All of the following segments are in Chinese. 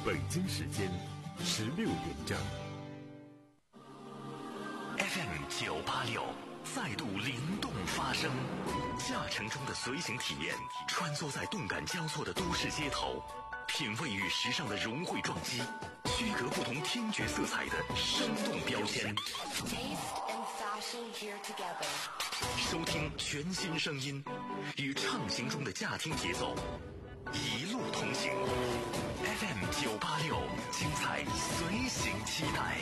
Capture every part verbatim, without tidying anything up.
北京时间十六点整。 F M 九八六再度灵动发声，驾乘中的随行体验，穿梭在动感交错的都市街头，品味与时尚的融汇撞击，区隔不同听觉色彩的生动标签。收听全新声音，与畅行中的驾听节奏，一路同行。F M 九八六，精彩随行期待。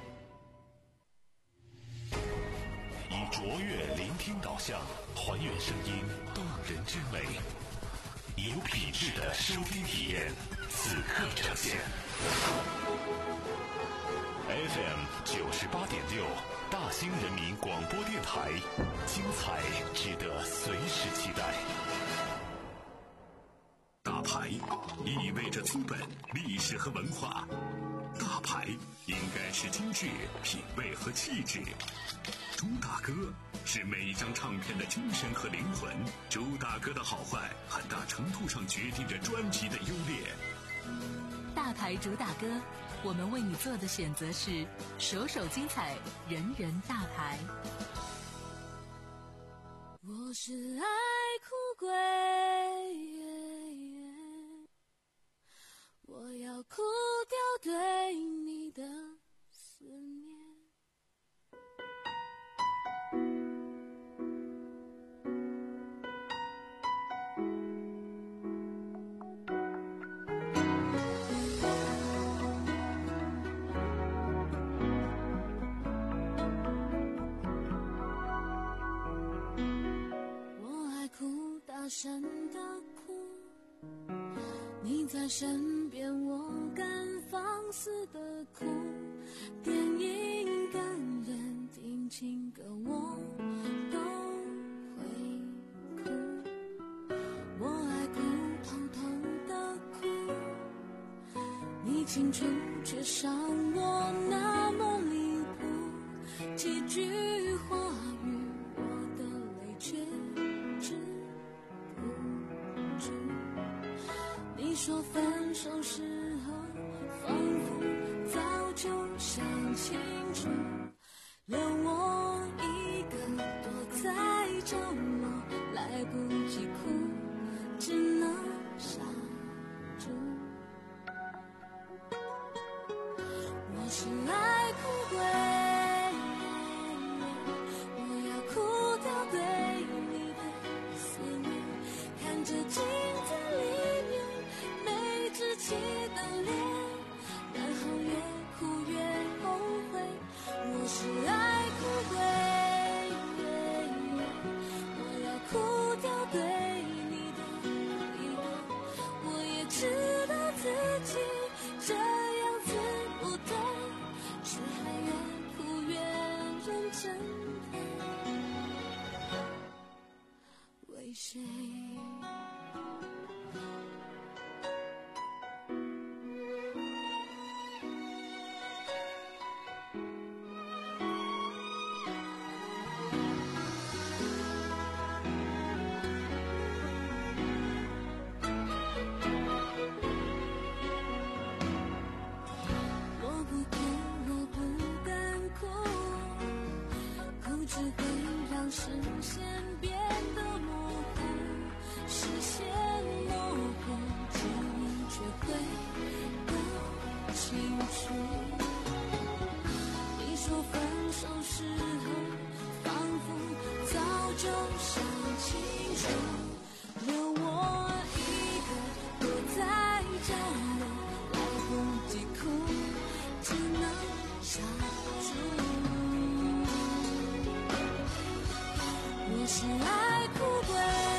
以卓越聆听导向，还原声音动人之美，有品质的收听体验，此刻呈现。F M 九十八点六，大兴人民广播电台，精彩值得随时期待。大牌意味着资本、历史和文化，大牌应该是精致、品味和气质。朱大哥是每一张唱片的精神和灵魂，朱大哥的好坏很大程度上决定着专辑的优劣。 大牌主打歌，我们为你做的选择是首首精彩，人人大牌。 我是爱哭鬼，我要哭掉对你的思念。大声的哭，你在身边，我敢放肆的哭。电影感人，听情歌我都会哭。我爱哭，偷偷的哭，你清楚却伤我那么离谱。几句话语，我的泪却你说分手时候仿佛早就想清楚，留我一个躲在角落，来不及哭，只能傻住。我是爱哭鬼，我要哭掉对你的思念，看着镜子里面稚气的脸，然后越哭越后悔。我是爱哭鬼，我要哭掉对你的依恋。我也知道自己这样子不对，却还越哭越认真的为谁？视线变得模糊，视线模糊，记忆却会更清楚。你说分手时候仿佛早就想清楚，留我一个躲在角落，来不及哭，只能傻住。我是爱哭鬼，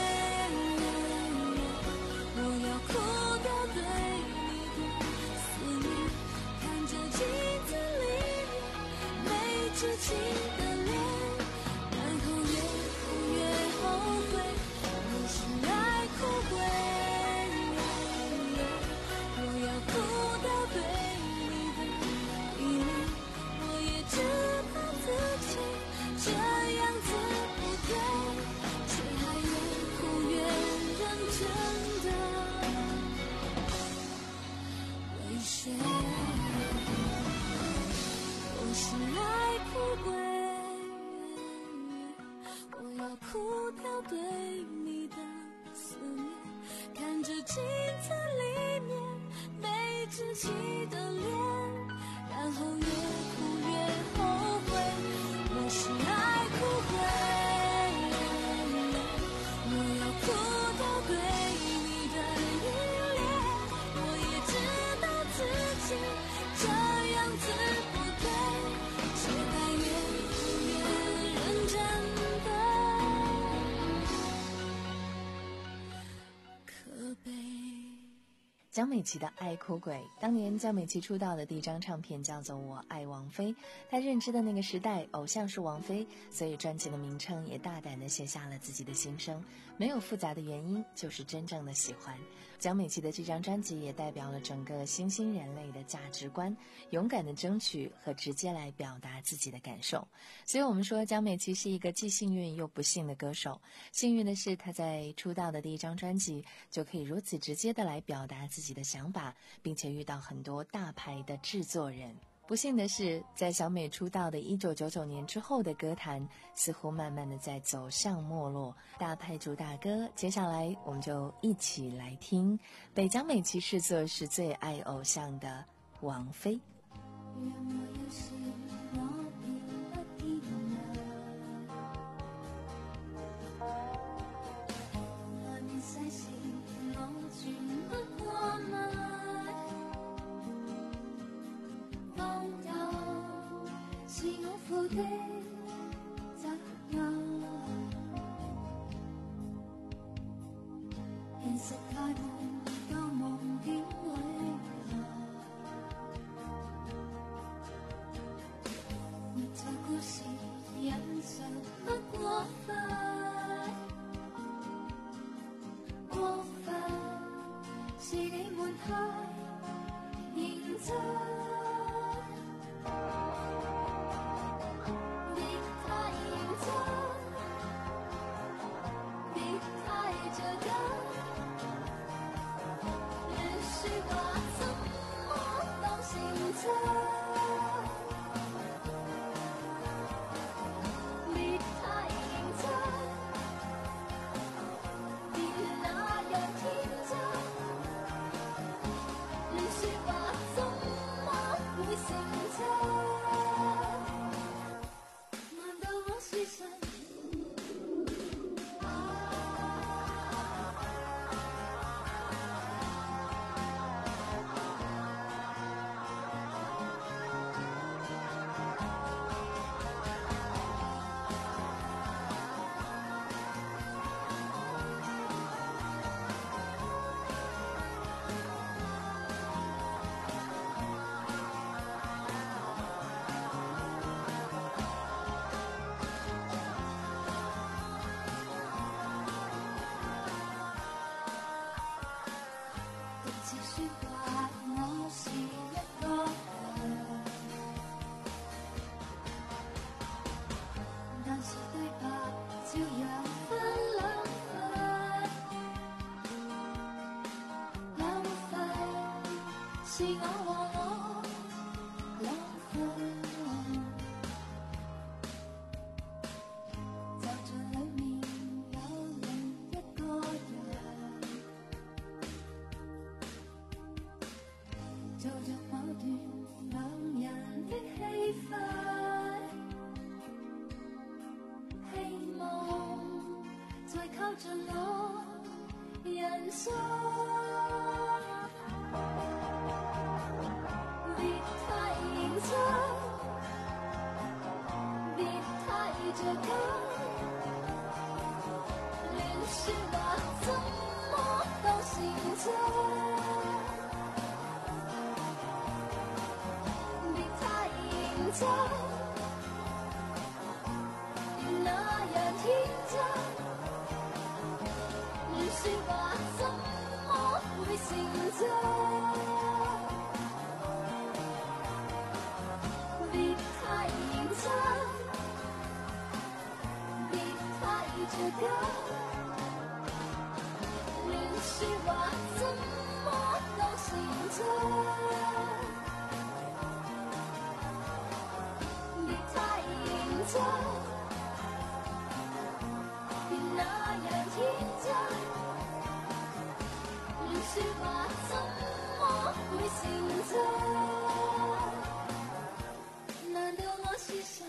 我要哭掉对你的思念，看着镜子里没稚气的脸，然后越哭越后悔。我是爱哭鬼，我要哭掉对你的依恋，我也知道自己这样子却还越哭越认真的为谁？ 江美琪的爱哭鬼。当年江美琪出道的第一张唱片叫做《我爱王菲》，她认知的那个时代偶像是王菲，所以专辑的名称也大胆地写下了自己的心声，没有复杂的原因，就是真正的喜欢。江美琪的这张专辑也代表了整个新兴人类的价值观，勇敢的争取和直接来表达自己的感受。所以我们说江美琪是一个既幸运又不幸的歌手。幸运的是她在出道的第一张专辑就可以如此直接的来表达自己的想法，并且遇到很多大牌的制作人。不幸的是，在小美出道的一九九九年之后的歌坛似乎慢慢的在走向没落。大牌主打歌，接下来我们就一起来听被江美琪视作是最爱偶像的王菲。 的責任，現實太悶，到夢境裏活在故事，忍受不過分，過分是你們太認真。是我和我浪費，就像裏面有另一個人，做着某段兩人的戲份，希望再靠近我人生。別太着緊，亂說話怎麼都是真。別太認真，別那樣天真，亂說話怎麼會成真？着緊，亂說話怎麼都是真。別太認真，別那樣天真，亂說話怎麼會成真？難道我是神？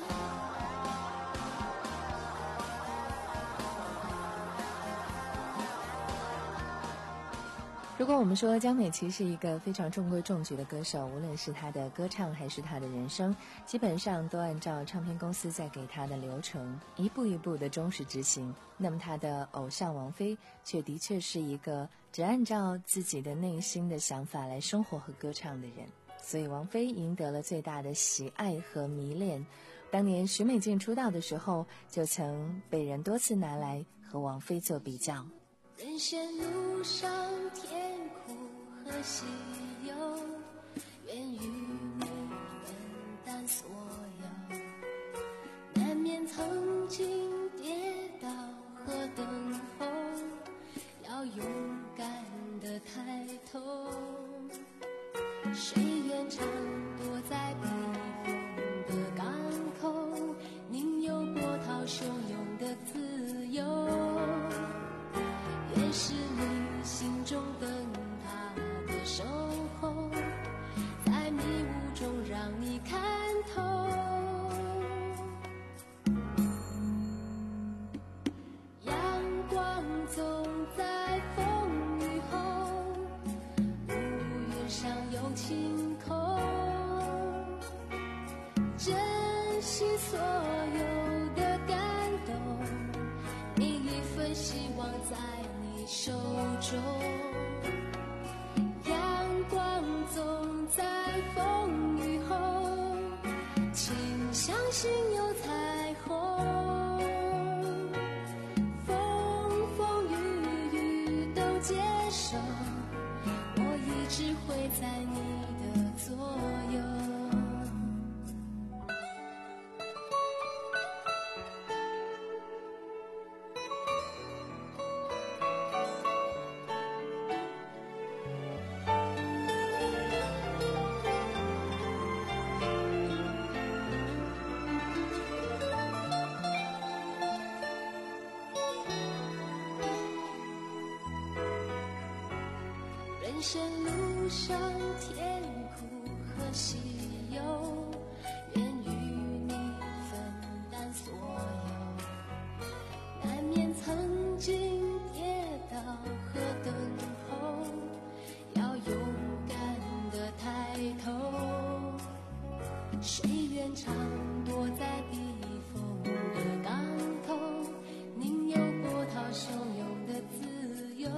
如如果我们说江美琪是一个非常中规中矩的歌手，无论是她的歌唱还是她的人生，基本上都按照唱片公司在给她的流程一步一步的忠实执行，那么她的偶像王菲却的确是一个只按照自己的内心的想法来生活和歌唱的人，所以王菲赢得了最大的喜爱和迷恋。当年许美静出道的时候，就曾被人多次拿来和王菲做比较。 人生路上甜苦和喜忧，愿与你分担所有，难免曾经跌倒和等候，要勇敢地抬头，谁愿常躲在避风的港口，宁有波涛汹涌的自由，也是你心中灯塔的守候，在迷雾中让你看透。阳光总在风雨后，乌云上有晴空，珍惜所有的感动，每一份希望在你手中。阳光总在风雨后，请相信有彩虹，风风雨雨都接受，我一直会在你的左右。人生路上甜苦和喜忧，愿与你分担所有，难免曾经跌倒和等候，要勇敢地抬头，谁愿常躲在避风的港口，宁有波涛汹涌的自由，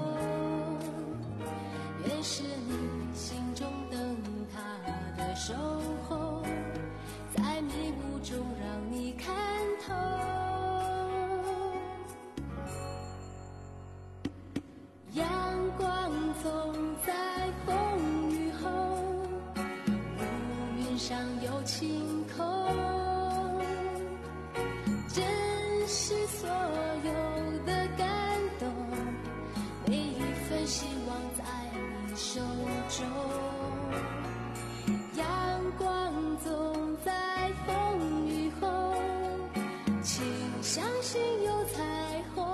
越是你心中灯塔的守候，在迷雾中让你看透。阳光总在风雨后，乌云上有晴空，珍惜所有的感动，每一份希望在你手中。阳光总在风雨后，请相信有彩虹，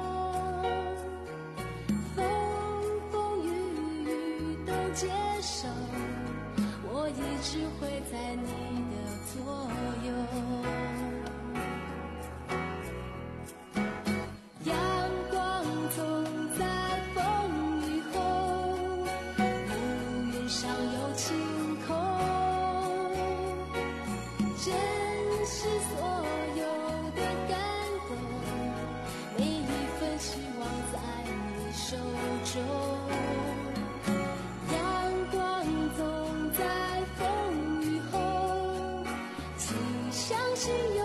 风风雨雨都接受，我一直会在你的左右。阳光总在风雨后，乌云上有晴空，珍惜所有的感动，每一份希望在你手中。阳光总在风雨后，请相信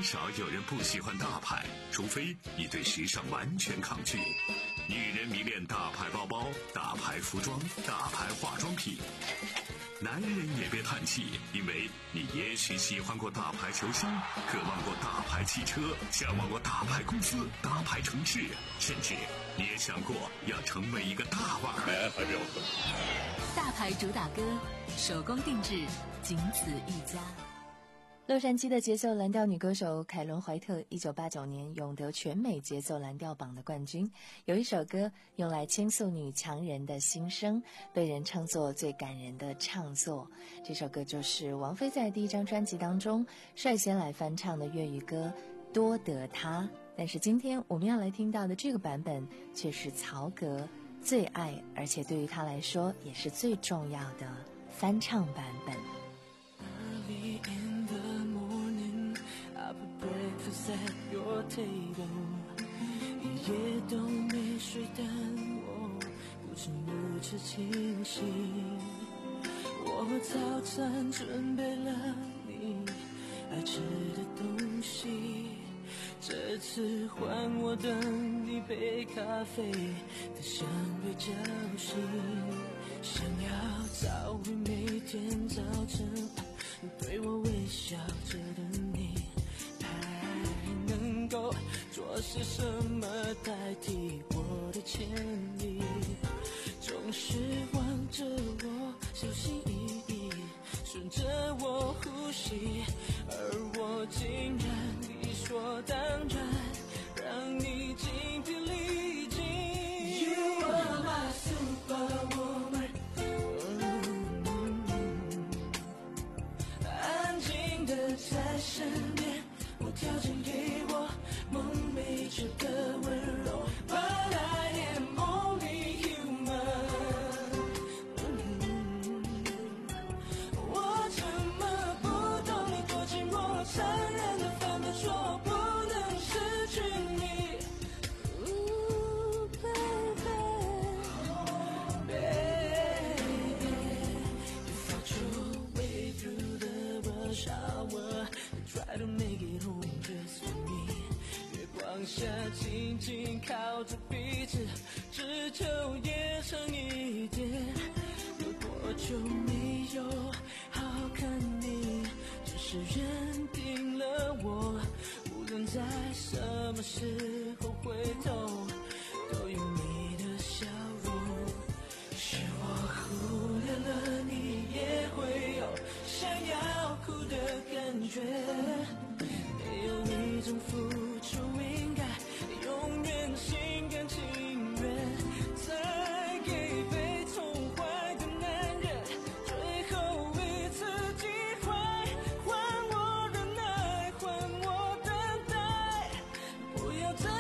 少有人不喜欢大牌，除非你对时尚完全抗拒。女人迷恋大牌包包、大牌服装、大牌化妆品。男人也别叹气，因为你也许喜欢过大牌球星，渴望过大牌汽车，向往过大牌公司、大牌城市，甚至你也想过要成为一个大腕儿。 大牌主打歌，手工定制，仅此一家。 洛杉矶的节奏蓝调女歌手凯伦·怀特一九八九年勇得全美节奏蓝调榜的冠军，有一首歌用来倾诉女强人的心声，被人称作最感人的唱作。这首歌就是王菲在第一张专辑当中率先来翻唱的粤语歌《多得他》。但是今天我们要来听到的这个版本却是曹格最爱，而且对于他来说也是最重要的翻唱版本。 Breakfast at your table， 一夜都没睡，但我不知不觉清醒。我早餐准备了你爱吃的东西，这次换我等一杯咖啡的香味叫醒，想要找回每天早晨对我微笑着的你，能够做些什么代替我的歉意？总是望着我小心翼翼，顺着我呼吸，而我竟然理所当然让你精疲力尽。You are my superwoman， 安静的在身边，无条件给我梦寐着的温柔 But I am only human、嗯、我怎么不懂你多寂寞，残忍的犯了错，不能失去你、Ooh, baby, baby, you fought your way through the rush hour, try to make it home just for me， 月光下紧紧靠着彼此，只求夜长一点。有多久没有好好看你，只是认定了我，无论在什么时候回头，都有你的笑容。是我忽略了你也会有想要哭的感觉，没有一种付出应该永远心甘情愿，再给被宠坏的男人最后一次机会，还我忍耐，还我等待，不要再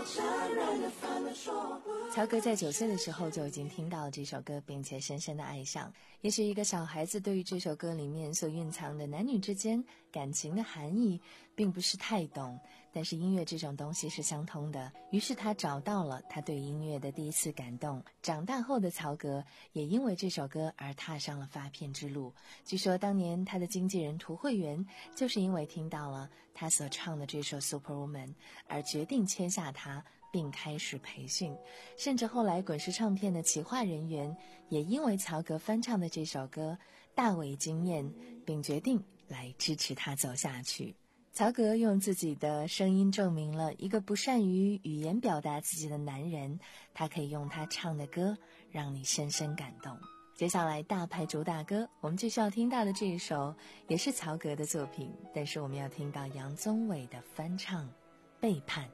曹格在九岁的时候就已经听到了这首歌，并且深深的爱上。也许一个小孩子对于这首歌里面所蕴藏的男女之间感情的含义并不是太懂，但是音乐这种东西是相通的，于是他找到了他对音乐的第一次感动。长大后的曹格也因为这首歌而踏上了发片之路。据说当年他的经纪人涂慧源就是因为听到了他所唱的这首 Superwoman 而决定签下他并开始培训，甚至后来滚石唱片的企划人员也因为曹格翻唱的这首歌大为惊艳，并决定来支持他走下去。曹格用自己的声音证明了一个不善于语言表达自己的男人，他可以用他唱的歌让你深深感动。接下来大牌主打歌，我们继续要听到的这一首也是曹格的作品，但是我们要听到杨宗纬的翻唱《背叛》。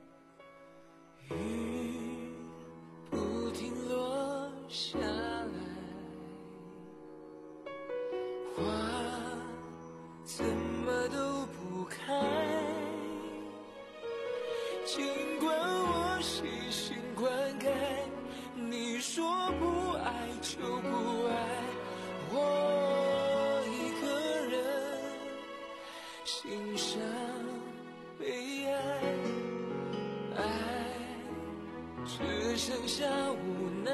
雨不停落下来，花怎么都不开，尽管我细心灌溉，你说不爱就不爱，我一个人欣赏悲哀，爱只剩下无奈，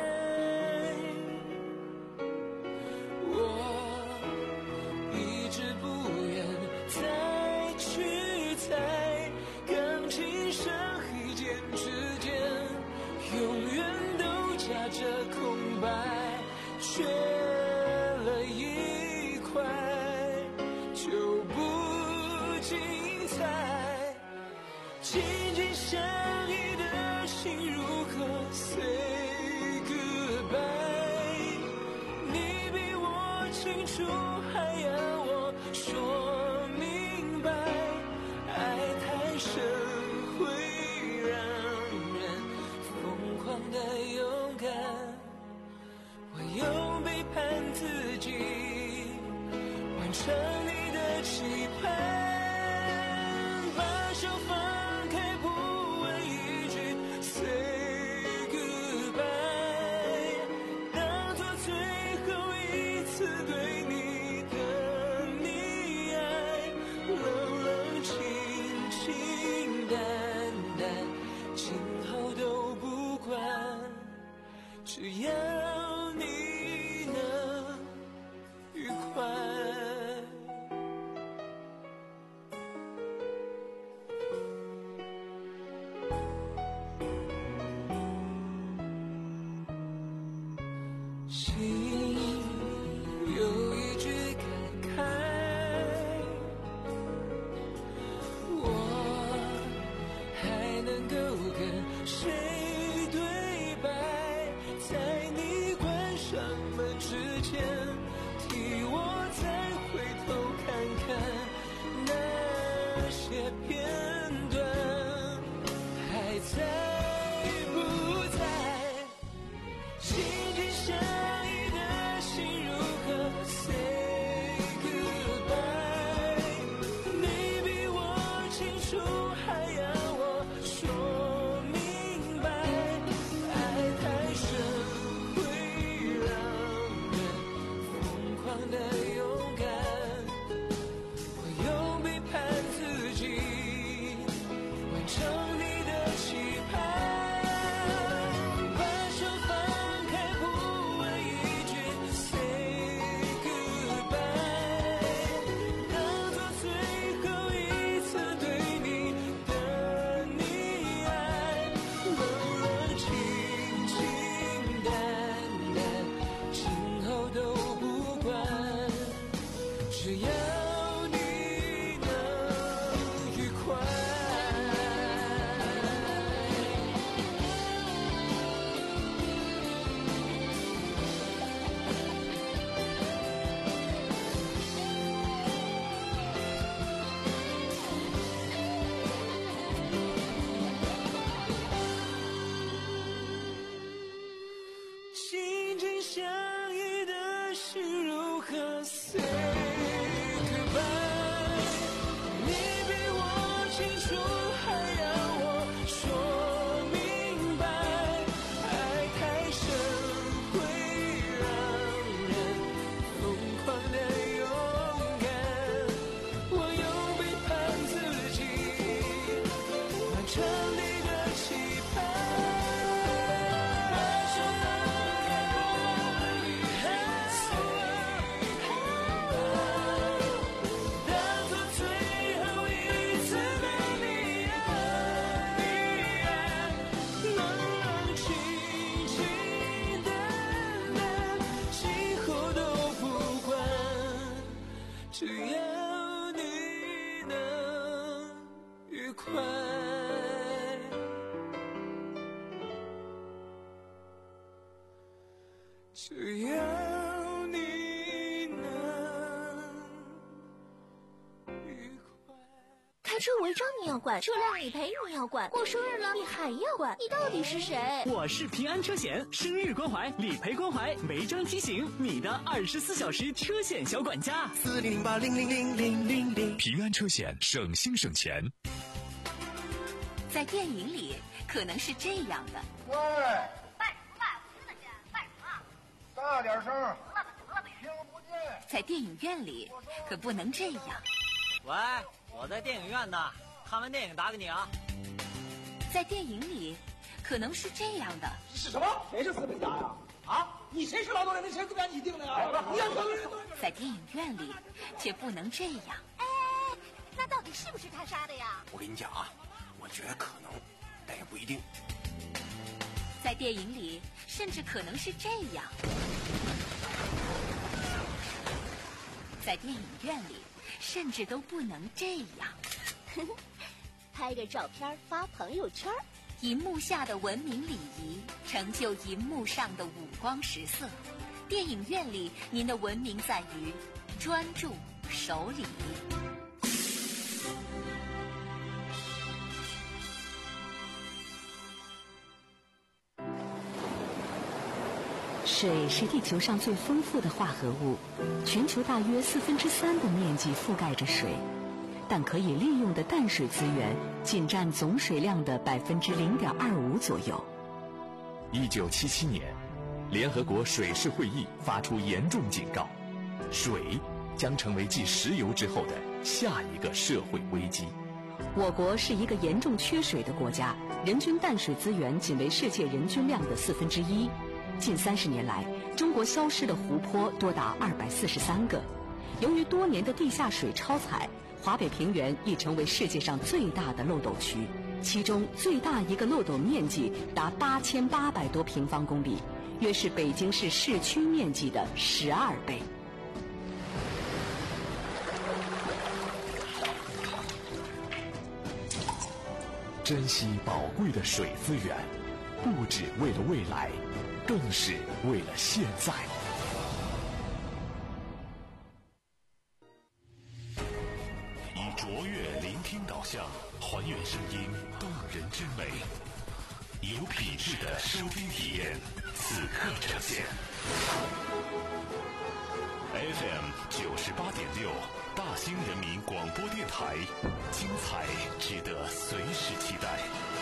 我一直不愿再去猜，感情深黑键之间永远都夹着空白，缺了一块就不精彩，紧紧相依的心如何 say goodbye， 你比我清楚还要我说明白，爱太深会让人疯狂的勇敢，我用背叛自己完成你的期盼，把手放开不问一句 say goodbye， 当作最后一次对你的溺爱，冷冷清清淡淡，今后都不管，只要你能愉快。 只要你能愉快。只要你能愉快。 开车违章你要管，车辆理赔你要管，过生日了你还要管，你到底是谁？ 我是平安车险，生日关怀、理赔关怀、违章提醒，你的二十四小时车险小管家。 四零零八零零零零零零。 平安车险，省心省钱。 在电影里，可能是这样的。 喂，卖什么卖？我听得见，卖什么？大点声，得了得了，听不见。 在电影院里，可不能这样。 喂，我在电影院呢，看完电影打给你啊。 在电影里，可能是这样的。 是什么？谁是资本家呀？啊，你谁是劳动人民？谁资本家你定的呀？你要在电影院里，却不能这样。 哎，那到底是不是他杀的呀？ 我跟你讲啊，我觉得可能，但也不一定。 在电影里，甚至可能是这样。在电影院里，甚至都不能这样。 拍个照片发朋友圈。 银幕下的文明礼仪，成就银幕上的五光十色。电影院里，您的文明在于专注、守礼。 水是地球上最丰富的化合物，全球大约四分之三的面积覆盖着水，但可以利用的淡水资源仅占总水量的百分之零点二五左右。 一九七七年，联合国水事会议发出严重警告，水将成为继石油之后的下一个社会危机。 我国是一个严重缺水的国家，人均淡水资源仅为世界人均量的四分之一。近三十年来，中国消失的湖泊多达二百四十三个。由于多年的地下水超采，华北平原已成为世界上最大的漏斗区，其中最大一个漏斗面积达八千八百多平方公里，约是北京市市区面积的十二倍。 珍惜宝贵的水资源，不只为了未来，更是为了现在。以卓越聆听导向，还原声音动人之美，有品质的收听体验，此刻呈现。F M 九十八点六，大兴人民广播电台，精彩值得随时期待。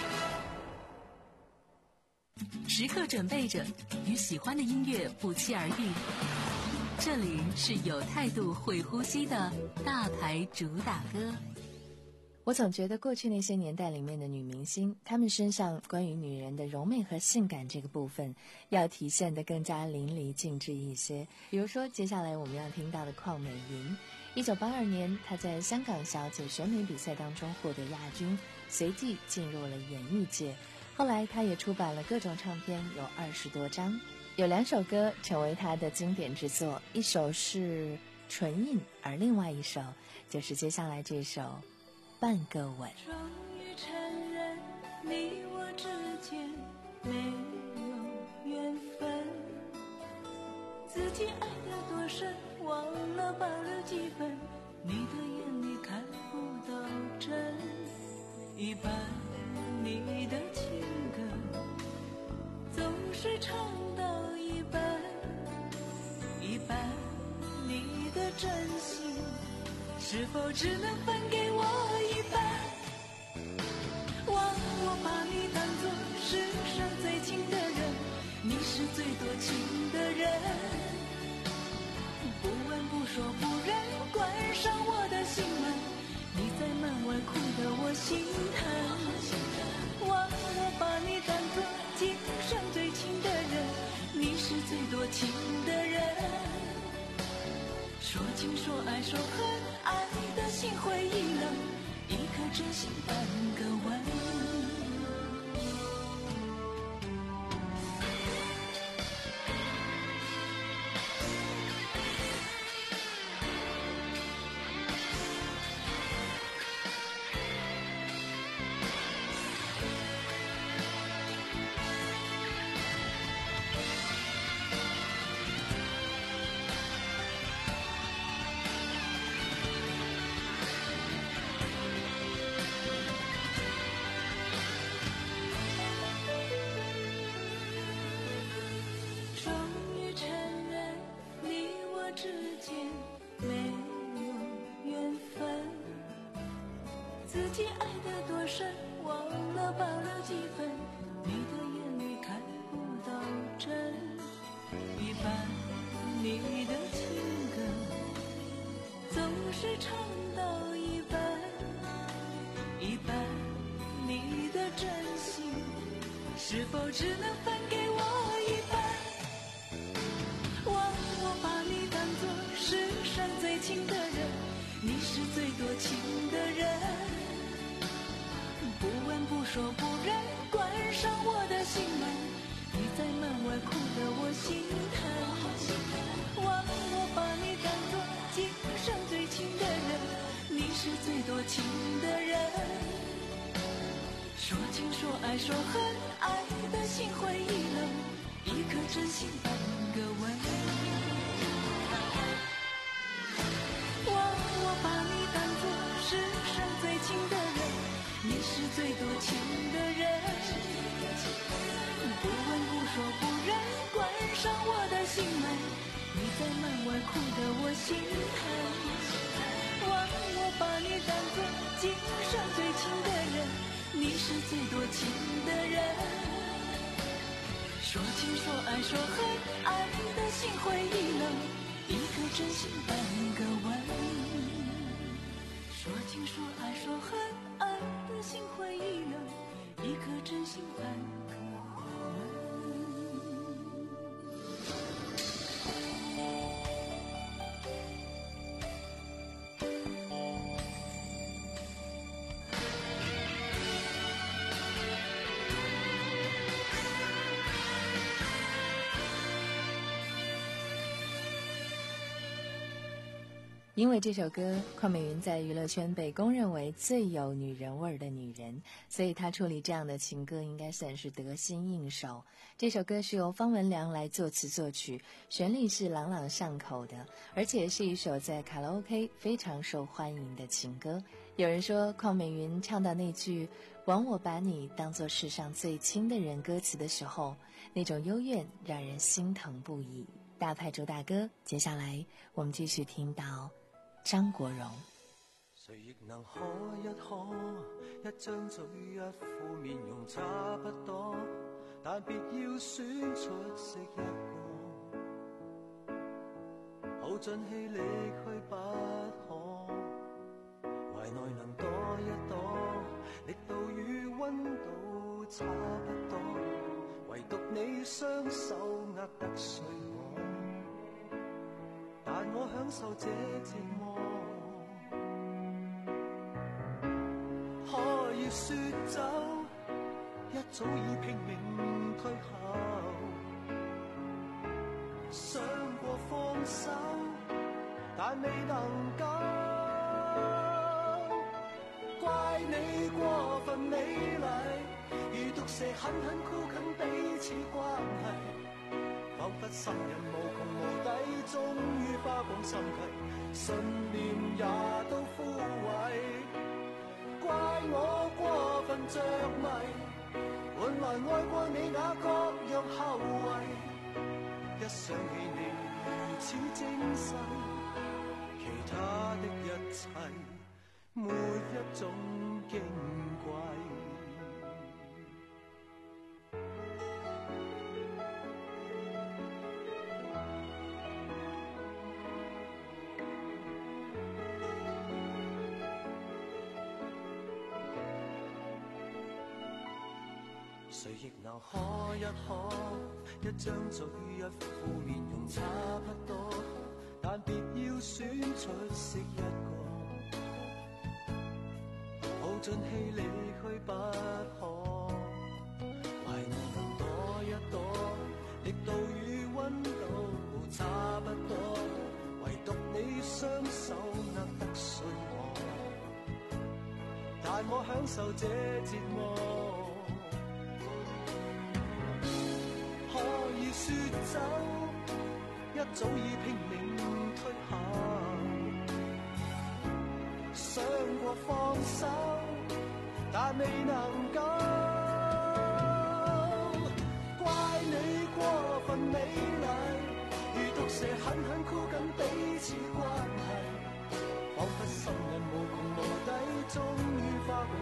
时刻准备着与喜欢的音乐不期而遇。这里是有态度、会呼吸的大牌主打歌。 我总觉得过去那些年代里面的女明星，她们身上关于女人的柔媚和性感这个部分，要体现得更加淋漓尽致一些。比如说，接下来我们要听到的邝美云，一九八二年，她在香港小姐选美比赛当中获得亚军，随即进入了演艺界。后来她也出版了各种唱片，有二十多张，有两首歌成为她的经典之作，一首是《唇印》，而另外一首就是接下来这首《半个吻》。 终于承认你我之间没有缘分，自己爱得多深，忘了保留几分，你的眼里看不到真，一半你的情歌总是唱到一半，一半你的真心是否只能分给我一半？忘我把你当作世上最亲的人，你是最多情的人，不问不说不认，关上我的心门，你在门外哭得我心疼。忘我把你当作今生最亲的人，你是最多情的人，说情说爱说恨，爱的心灰意冷，一颗真心半个吻。 解爱的多深，忘了保留几分，你的眼里看不到真。一半你的情歌总是唱到一半，一半你的真心是否只能分给我一半？忘我把你当作世上最亲的人，你是最多情的人，不问不说不认，关上我的心门，你在门外哭得我心疼。忘我把你当作今生最亲的人，你是最多情的人，说情说爱说恨，爱的心灰意冷，一颗真心半个吻。忘我把你当作世上最亲的人，你是最多情的人，不问不说不认，关上我的心门，你在门外哭得我心疼。忘我把你当作今生最亲的人，你是最多情的人，说情说爱说恨，爱的心灰意冷，一颗真心半个吻。说情说爱说恨，爱的心灰意冷，一颗真心半个吻。 因为这首歌，邝美云在娱乐圈被公认为最有女人味儿的女人，所以她处理这样的情歌应该算是得心应手。这首歌是由方文良来作词作曲，旋律是朗朗上口的，而且是一首在卡拉 OK 非常受欢迎的情歌。有人说，邝美云唱到那句“枉我把你当作世上最亲的人”歌词的时候，那种幽怨让人心疼不已。大派周大哥，接下来我们继续听到張國榮。 誰亦能可一可，一張嘴一副面容差不多，但別要選出色一個，耗盡氣力去不可，懷內能躲一躲，力度與溫度差不多，唯獨你雙手握得碎我，但我享受這折磨。可以說走，一早已拼命退後，想過放手，但未能夠。怪你過分美麗，如毒蛇狠狠箍緊彼此關係，彷彿心人無窮無底，終於花光心計，信念也都枯萎。怪我過分着迷，換來愛過你那各樣後遺，一想起你如此精細，其他的一切沒一種矜貴。誰亦能可一可，一張嘴一副面容差不多，但別要選出色一個，耗盡氣力去不可，懷內能躲一躲，力度與溫度差不多，唯獨你雙手握得碎我，但我享受這折磨。說走，一早已拼命退後，想過放手，但未能夠。怪你過分美麗，如毒蛇狠狠箍緊彼此關係，彷彿心人無窮無底，終於花光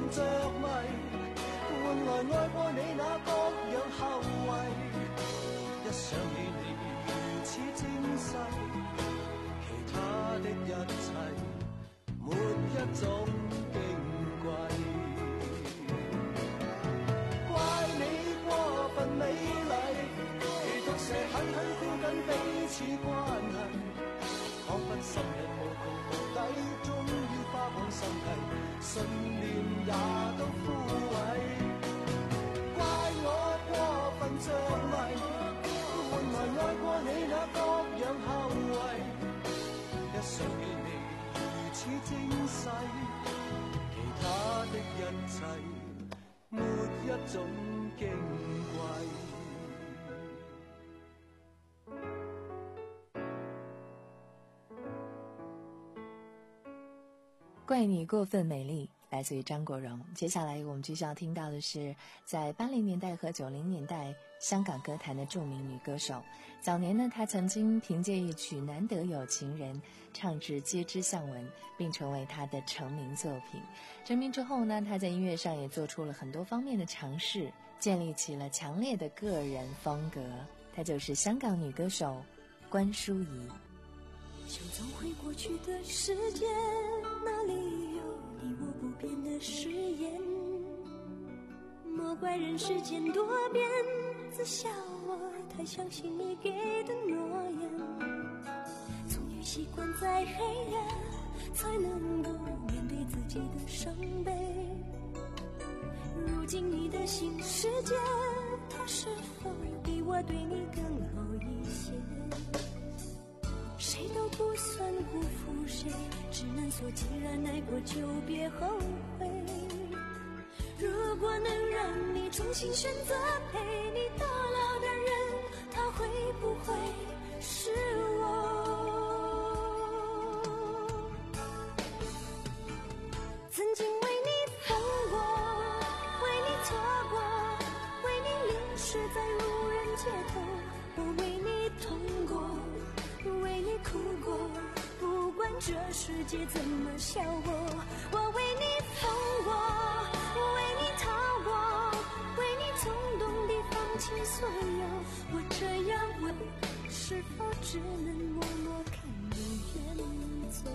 着迷，换来爱过你那各样后遗。一想起你如此精细，其他的一切没一种矜贵。怪你过分美丽，如毒蛇狠狠箍紧彼此关系，仿佛心日无穷无底，终于花光心计，信念也都枯萎。怪我过分着迷，换来爱过你那各样后遗。一想起你如此精细，其他的一切没一种矜贵。 怪你过分美丽，来自于张国荣。接下来我们继续要听到的是在八零年代和九零年代香港歌坛的著名女歌手。早年呢，她曾经凭借一曲《难得有情人》唱至街知巷闻，并成为她的成名作品。成名之后呢，她在音乐上也做出了很多方面的尝试，建立起了强烈的个人风格。她就是香港女歌手关淑怡。 想走回过去的时间，那里有你我不变的誓言？莫怪人世间多变，自笑我太相信你给的诺言。终于习惯在黑夜，才能够面对自己的伤悲。如今你的新世界，它是否比我对你更好一些？谁都不算辜负谁，只能说既然爱过就别后悔。如果能让你重新选择陪你到老的人，他会不会是我？曾经为你疯过，为你错过，为你淋湿在无人街头，我为你痛过，为你哭过，不管这世界怎么笑我，我为你疯过，为你逃过，为你冲动地放弃所有。我这样问，是否只能默默看你远走？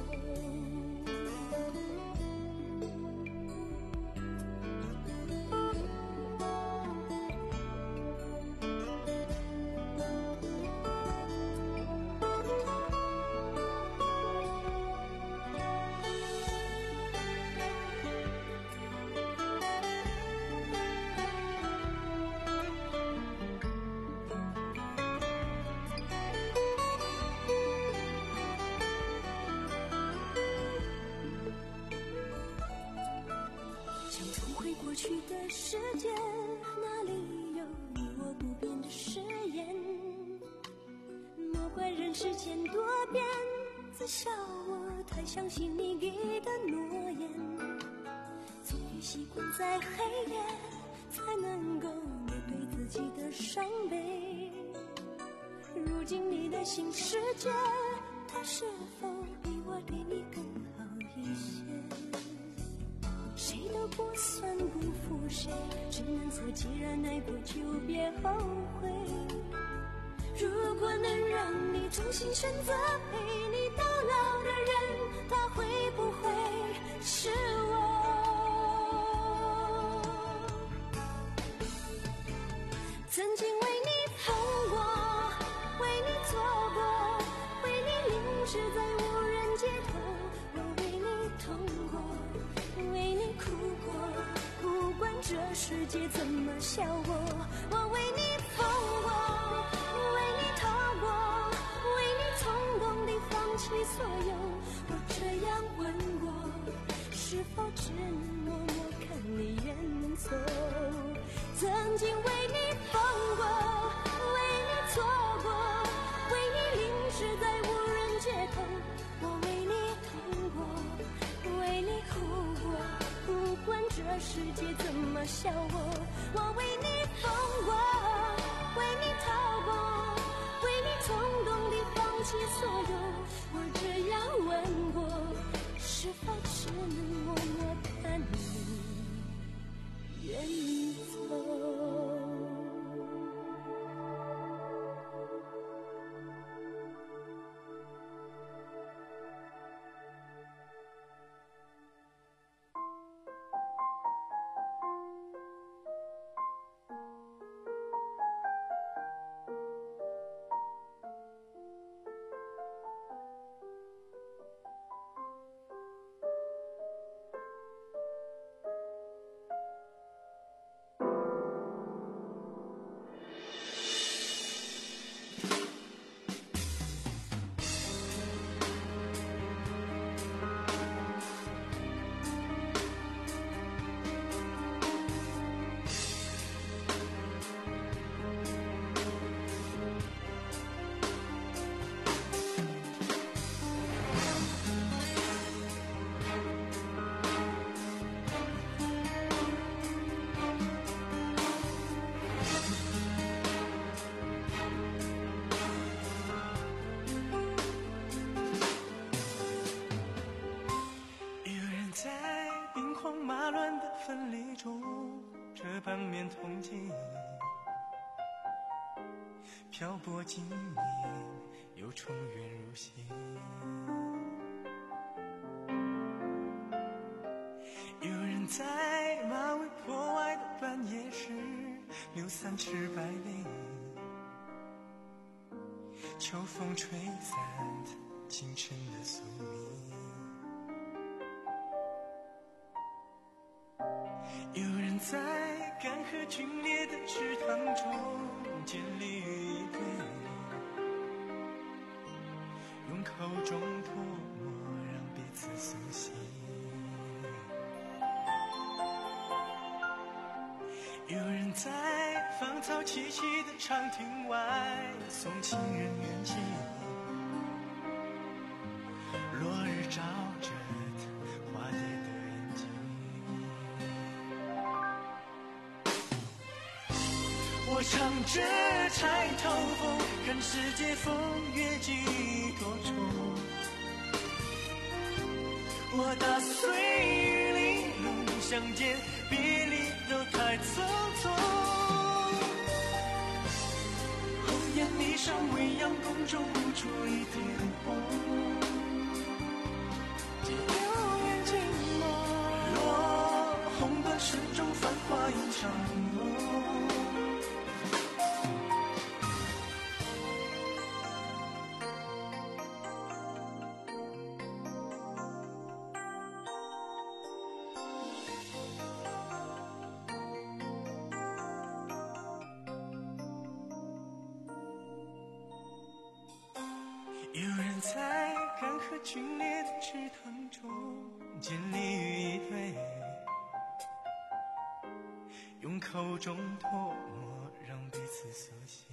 过去的世界，哪里有你我不变的誓言？莫怪人世间多变，自笑我太相信你给的诺言。终于习惯在黑夜，才能够面对自己的伤悲。如今你的新世界，它是否比我对你更好一些？谁都不算辜负谁，只能说既然爱过就别后悔。如果能让你重新选择陪你到老的人，他会不会是我？曾经为你疯过，为你错过，为你淋湿在无人街头，我为你痛过，为你哭过，不管这世界怎么笑我，我为你疯过，为你逃过，为你冲动地放弃所有。我这样问过，是否只能默默看你远走？曾经为你疯过，为你错过，为你淋湿在无人街头，我为你痛过，为你哭过，不管这世界怎么笑我，我为你疯过，为你逃过，为你冲动地放弃所有。我这样问过，是否只能默默看你杂乱的分离中，这半面铜镜漂泊经年，又重圆如新。有人在马嵬坡外的半夜时留三尺白绫，秋风吹散清晨的宿命。有人在干涸皲裂的池塘中建立于一对，用口中唾沫让彼此苏醒。有人在芳草萋萋的长亭外送情人远行，落日照着他花蝶的眼睛。我唱着钗头凤，看世界风月几多重。我打碎玉玲珑，相见别离都太匆匆。红颜霓裳，未央宫中无处一点红。几流年静默，落红断石中，繁华一场梦。有人在干涸皲裂的池塘中建立于一对，用口中唾沫让彼此苏醒。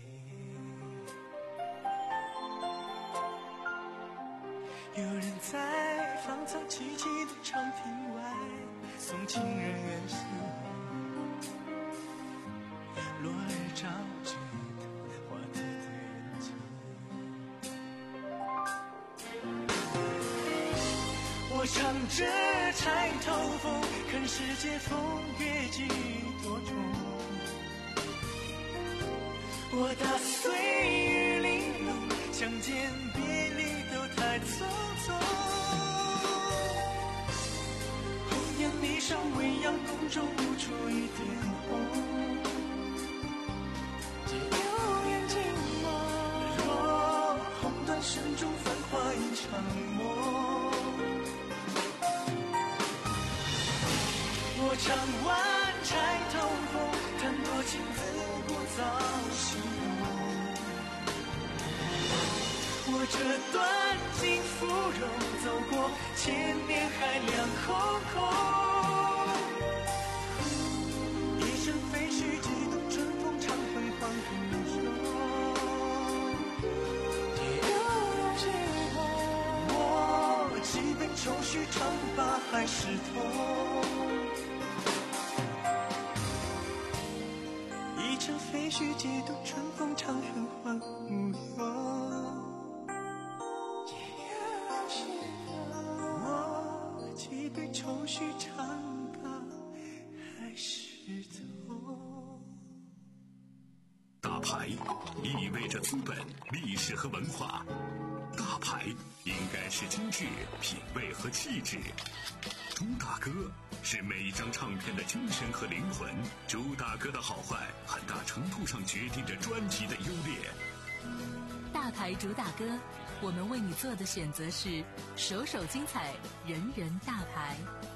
有人在芳草萋萋的长亭外送情人远行，落日照着花蝶的眼睛。我唱着钗头凤，看世界风月几多重。我打碎玉玲珑，相见别离都太匆匆。红颜霓裳，未央宫中无处一点红。几流年静默，若红断石中，繁华一场梦。我唱完钗头凤，弹拨情字古早心梦。我这段情芙蓉，走过千年海量空空。一生废墟，几度春风长恨换孤舟。我几杯愁绪，长把海誓痛。一程废墟，几度春风长恨换无忧。我几杯愁绪，长把海誓痛。 大牌意味着资本、历史和文化，大牌应该是精致、品味和气质。朱大哥是每一张唱片的精神和灵魂，朱大哥的好坏很大程度上决定着专辑的优劣。 大牌朱大哥，我们为你做的选择是首首精彩，人人大牌。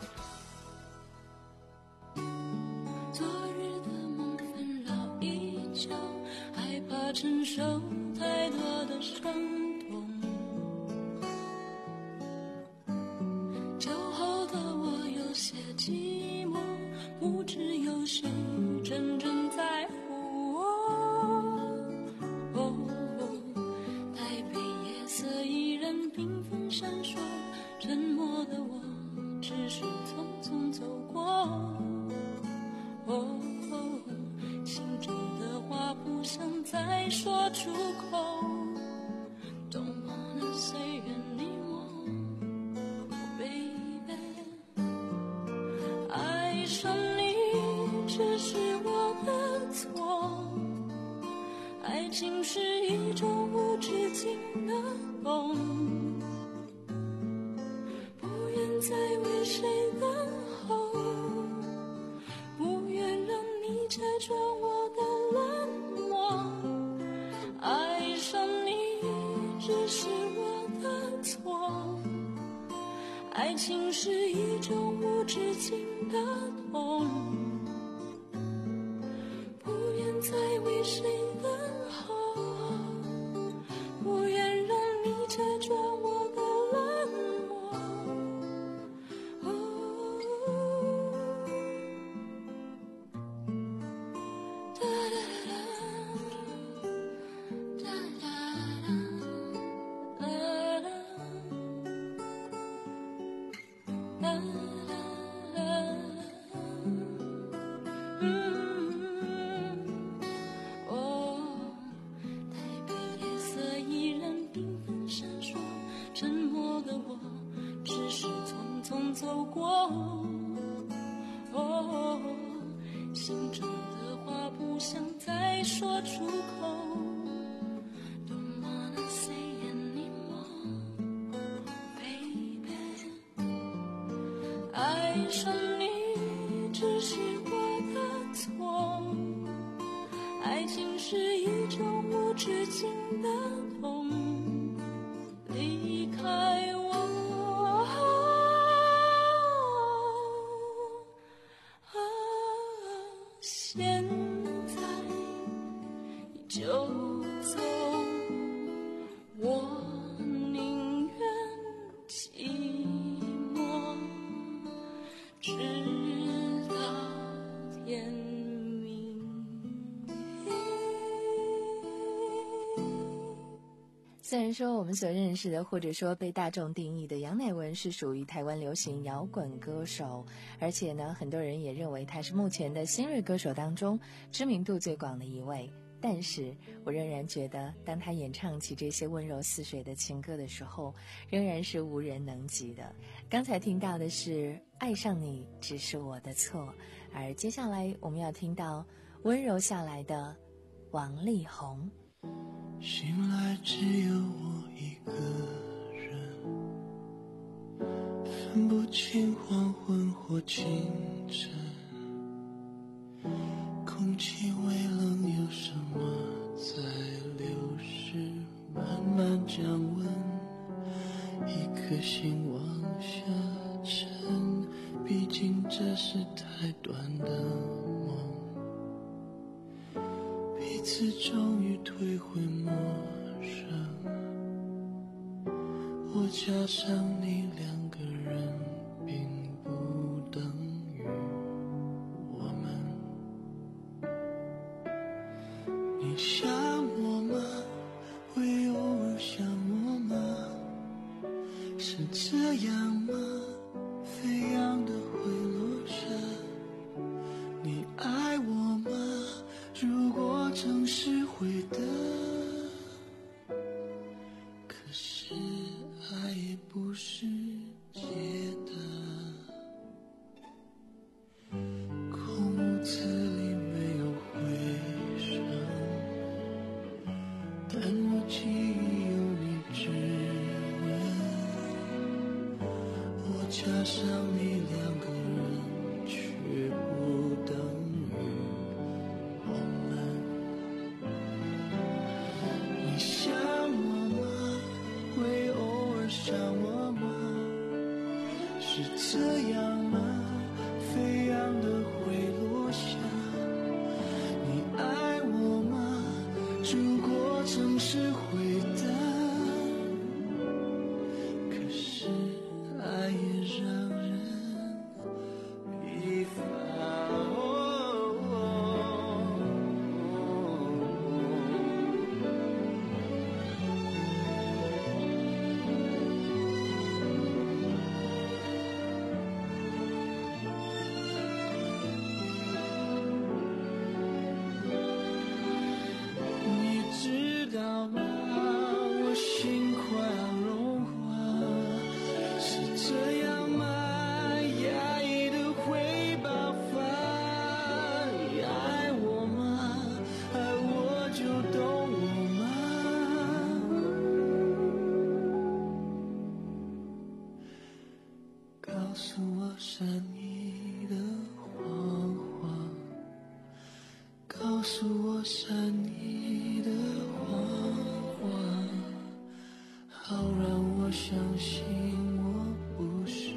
昨日的梦纷扰依旧，害怕承受太多的伤痛。酒后的我有些寂寞，不知有谁真正在乎我。哦，台北夜色依然缤纷闪烁，沉默的我只是匆匆走过。哦，心中的话不想再说出口。Don't wanna say anymore, baby. I 情是一种无止境的梦，不愿再为谁等候，不愿让你拆穿我的冷漠，爱上你只是我的错，爱情是一种无止境的痛，不愿再为谁等候，不愿让你拆穿我的冷漠。哒哒哒哒哒哒哒。走过，哦，心中的话不想再说出口 Don't wanna say anymore Baby 爱上你只是我的错，爱情是一种无止境的痛，离开我现在你就走，我宁愿寂寞，直到天明。 虽然说我们所认识的或者说被大众定义的杨乃文是属于台湾流行摇滚歌手，而且呢很多人也认为他是目前的新锐歌手当中知名度最广的一位，但是我仍然觉得当他演唱起这些温柔似水的情歌的时候，仍然是无人能及的。刚才听到的是爱上你只是我的错，而接下来我们要听到温柔下来的王力宏。 醒来只有我一个人，分不清黄昏或清晨，空气微冷，有什么在流逝，慢慢降温，一颗心往下沉，毕竟这是太短的梦，彼此终于退回陌生，我加上你两个人并不等于我们，你想我吗？会偶尔想我吗？是这样吗？飞扬的会落下，你爱我吗？如果曾是会的，可是爱也不是解的，空屋子里没有回声， 告诉我善意的谎话，好让我相信我不是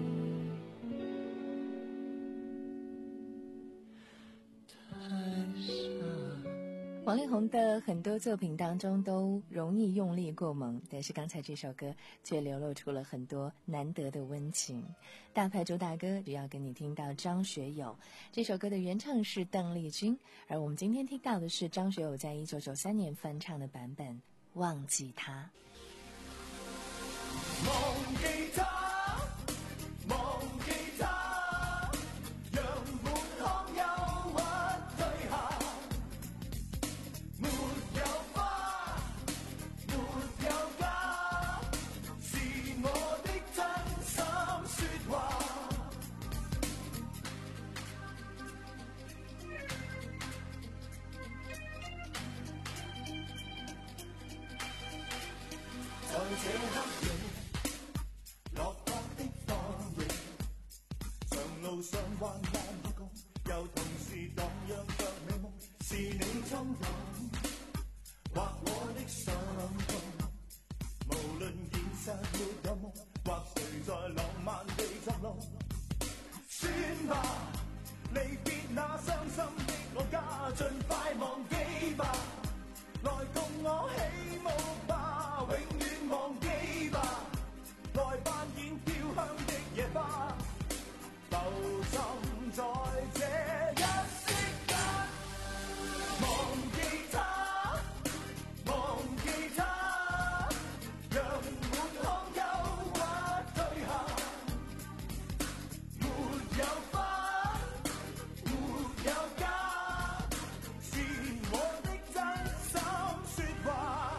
太傻。 王力宏的很多作品当中都容易用力过猛，但是刚才这首歌却流露出了很多难得的温情。大牌主打歌就要跟你听到张学友，这首歌的原唱是邓丽君，而我们今天听到的是张学友在一九九三年翻唱的版本《忘记他》。 忘记他，忘记他，讓滿腔憂鬱退下。沒有花，沒有家，是我的真心說話。在這黑夜落魄的放映，長路上患難與共，又同時蕩漾着美夢，是你衝動或我的傷痛，無論現實沒有夢，或誰在浪漫地作弄，算吧，離別那傷心的我家，盡快忘記吧，來共我起舞吧，永遠忘記吧，來扮演飄香的野花，浮沉在這一息間，忘記他，忘記他，讓滿腔憂鬱退下，沒有花，沒有家，是我的真心說話。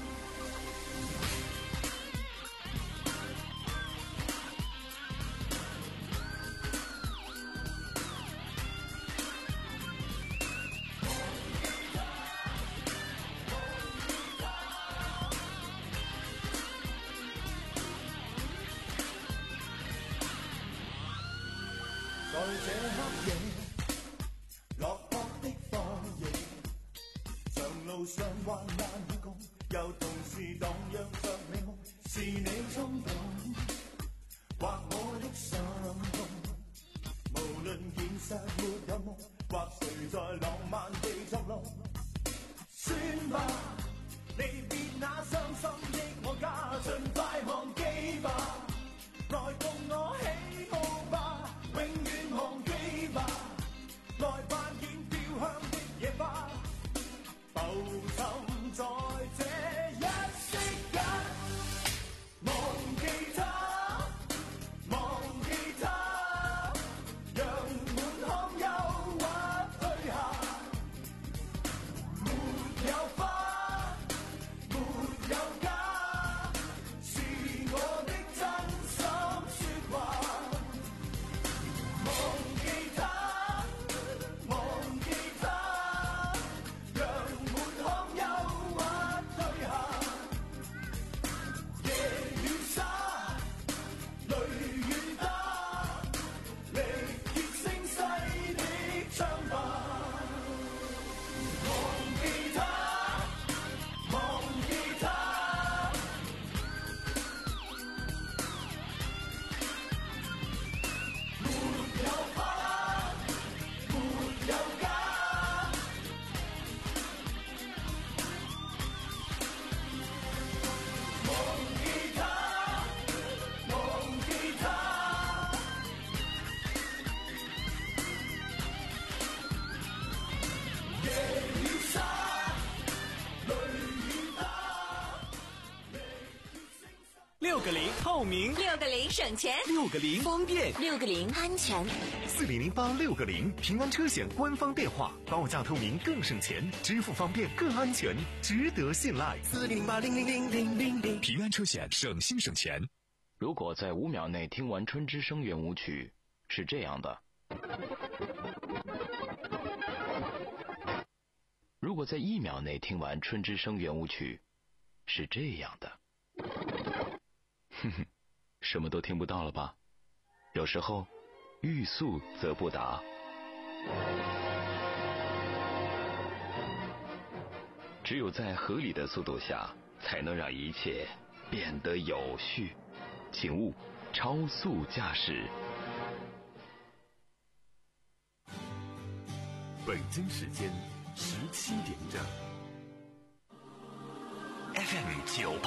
在這黑夜落魄的放映，長路上患難與共，又同時蕩漾着美夢，是你衝動或我的傷痛，無論現實沒有夢，或誰在浪漫地作弄，算吧，離別那傷心的我家，盡快忘記吧，來共我起舞吧，永遠忘記吧，來扮演飄香的野花，浮沉在這一息間，忘記他，忘記他，讓滿腔憂鬱退下，沒有花，沒有家，是我的真心說話。忘記他，忘記他，讓滿腔憂鬱退下，夜雨灑，淚雨打，力竭聲嘶的唱吧。忘記他，忘記他，沒有花，沒有家，忘記他，忘記他，夜雨灑，淚雨打，力竭聲嘶。 六个零透明， 六个零省钱， 六个零方便， 六个零安全。 四零零八六个零平安车险官方电话，报价透明更省钱，支付方便更安全，值得信赖。 四零零八零零零零零零， 平安车险省心省钱。 如果在五秒内听完《春之声》圆舞曲，是这样的；如果在一秒内听完《春之声》圆舞曲，是这样的。哼哼，什么都听不到了吧？有时候，欲速则不达。 只有在合理的速度下，才能让一切变得有序。请勿超速驾驶。 北京时间十七点整。 F M 九八。